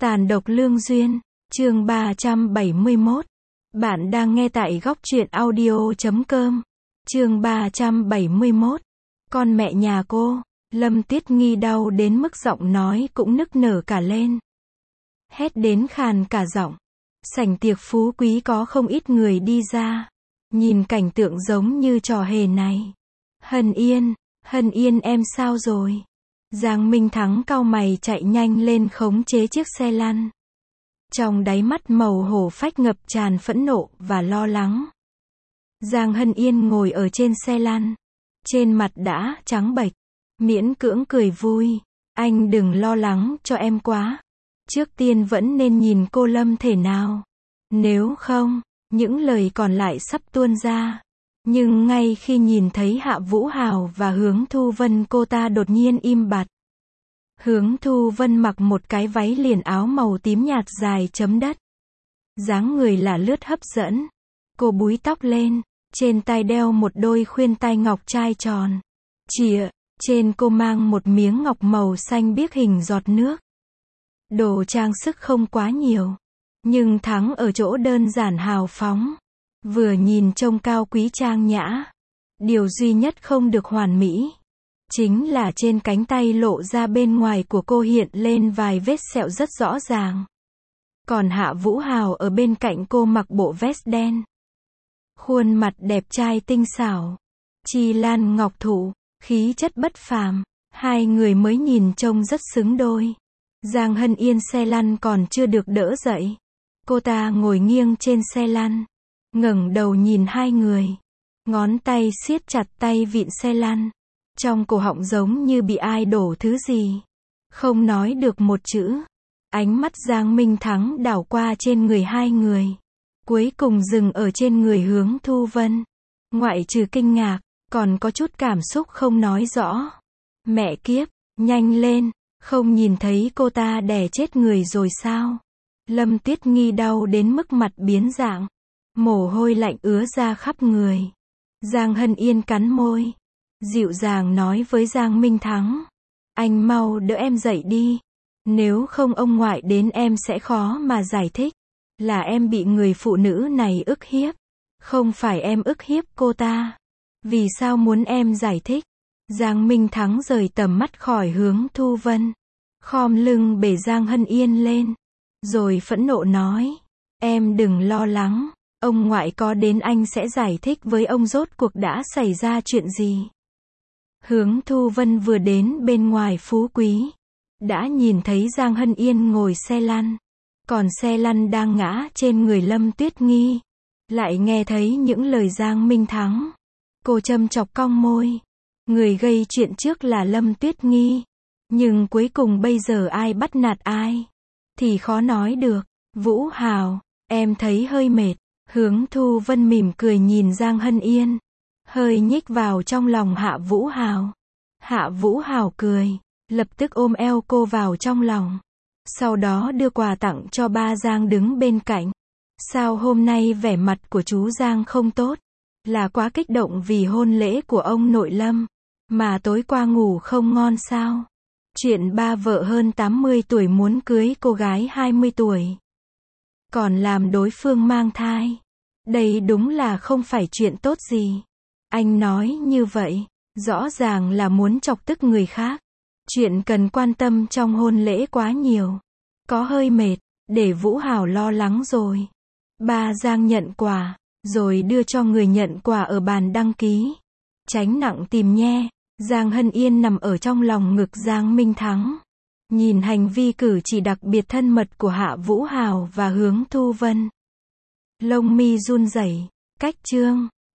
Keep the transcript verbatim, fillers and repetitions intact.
Tàn độc lương duyên, chương ba trăm bảy mươi mốt. Bạn đang nghe tại góc truyện audio chấm com. Chương ba trăm bảy mươi mốt. Con mẹ nhà cô, Lâm Tuyết Nghi đau đến mức giọng nói cũng nức nở cả lên. Hét đến khàn cả giọng. Sảnh tiệc phú quý có không ít người đi ra. Nhìn cảnh tượng giống như trò hề này. Hân Yên, Hân Yên em sao rồi? Giang Minh Thắng cau mày chạy nhanh lên khống chế chiếc xe lăn. Trong đáy mắt màu hổ phách ngập tràn phẫn nộ và lo lắng. Giang Hân Yên ngồi ở trên xe lăn. Trên mặt đã trắng bệch. Miễn cưỡng cười vui. Anh đừng lo lắng cho em quá. Trước tiên vẫn nên nhìn cô Lâm thể nào. Nếu không, những lời còn lại sắp tuôn ra. Nhưng ngay khi nhìn thấy Hạ Vũ Hào và Hướng Thu Vân, cô ta đột nhiên im bặt. Hướng Thu Vân mặc một cái váy liền áo màu tím nhạt dài chấm đất. Dáng người là lướt hấp dẫn. Cô búi tóc lên, trên tay đeo một đôi khuyên tai ngọc trai tròn. Chìa, trên cô mang một miếng ngọc màu xanh biếc hình giọt nước. Đồ trang sức không quá nhiều, nhưng thắng ở chỗ đơn giản hào phóng. Vừa nhìn trông cao quý trang nhã. Điều duy nhất không được hoàn mỹ chính là trên cánh tay lộ ra bên ngoài của cô hiện lên vài vết sẹo rất rõ ràng. Còn Hạ Vũ Hào ở bên cạnh cô mặc bộ vest đen. Khuôn mặt đẹp trai tinh xảo. Chi lan ngọc thụ, khí chất bất phàm. Hai người mới nhìn trông rất xứng đôi. Giang Hân Yên xe lăn còn chưa được đỡ dậy. Cô ta ngồi nghiêng trên xe lăn. Ngẩng đầu nhìn hai người. Ngón tay siết chặt tay vịn xe lăn. Trong cổ họng giống như bị ai đổ thứ gì. Không nói được một chữ. Ánh mắt Giang Minh Thắng đảo qua trên người hai người. Cuối cùng dừng ở trên người Hướng Thu Vân. Ngoại trừ kinh ngạc, còn có chút cảm xúc không nói rõ. Mẹ kiếp, nhanh lên, không nhìn thấy cô ta đè chết người rồi sao? Lâm Tuyết Nghi đau đến mức mặt biến dạng. Mồ hôi lạnh ứa ra khắp người. Giang Hân Yên cắn môi. Dịu dàng nói với Giang Minh Thắng. Anh mau đỡ em dậy đi. Nếu không ông ngoại đến em sẽ khó mà giải thích. Là em bị người phụ nữ này ức hiếp. Không phải em ức hiếp cô ta. Vì sao muốn em giải thích? Giang Minh Thắng rời tầm mắt khỏi Hướng Thu Vân. Khom lưng bế Giang Hân Yên lên. Rồi phẫn nộ nói. Em đừng lo lắng. Ông ngoại có đến anh sẽ giải thích với ông rốt cuộc đã xảy ra chuyện gì. Hướng Thu Vân vừa đến bên ngoài phú quý. Đã nhìn thấy Giang Hân Yên ngồi xe lăn. Còn xe lăn đang ngã trên người Lâm Tuyết Nghi. Lại nghe thấy những lời Giang Minh Thắng. Cô châm chọc cong môi. Người gây chuyện trước là Lâm Tuyết Nghi. Nhưng cuối cùng bây giờ ai bắt nạt ai thì khó nói được. Vũ Hào, em thấy hơi mệt. Hướng Thu Vân mỉm cười nhìn Giang Hân Yên. Hơi nhích vào trong lòng Hạ Vũ Hào. Hạ Vũ Hào cười. Lập tức ôm eo cô vào trong lòng. Sau đó đưa quà tặng cho ba Giang đứng bên cạnh. Sao hôm nay vẻ mặt của chú Giang không tốt? Là quá kích động vì hôn lễ của ông nội Lâm. Mà tối qua ngủ không ngon sao? Chuyện ba vợ hơn tám mươi tuổi muốn cưới cô gái hai mươi tuổi. Còn làm đối phương mang thai. Đây đúng là không phải chuyện tốt gì. Anh nói như vậy, rõ ràng là muốn chọc tức người khác. Chuyện cần quan tâm trong hôn lễ quá nhiều. Có hơi mệt, để Vũ Hào lo lắng rồi. Ba Giang nhận quà, rồi đưa cho người nhận quà ở bàn đăng ký. Tránh nặng tìm nhe. Giang Hân Yên nằm ở trong lòng ngực Giang Minh Thắng. Nhìn hành vi cử chỉ đặc biệt thân mật của Hạ Vũ Hào và Hướng Thu Vân. Lông mi run rẩy. Cách chương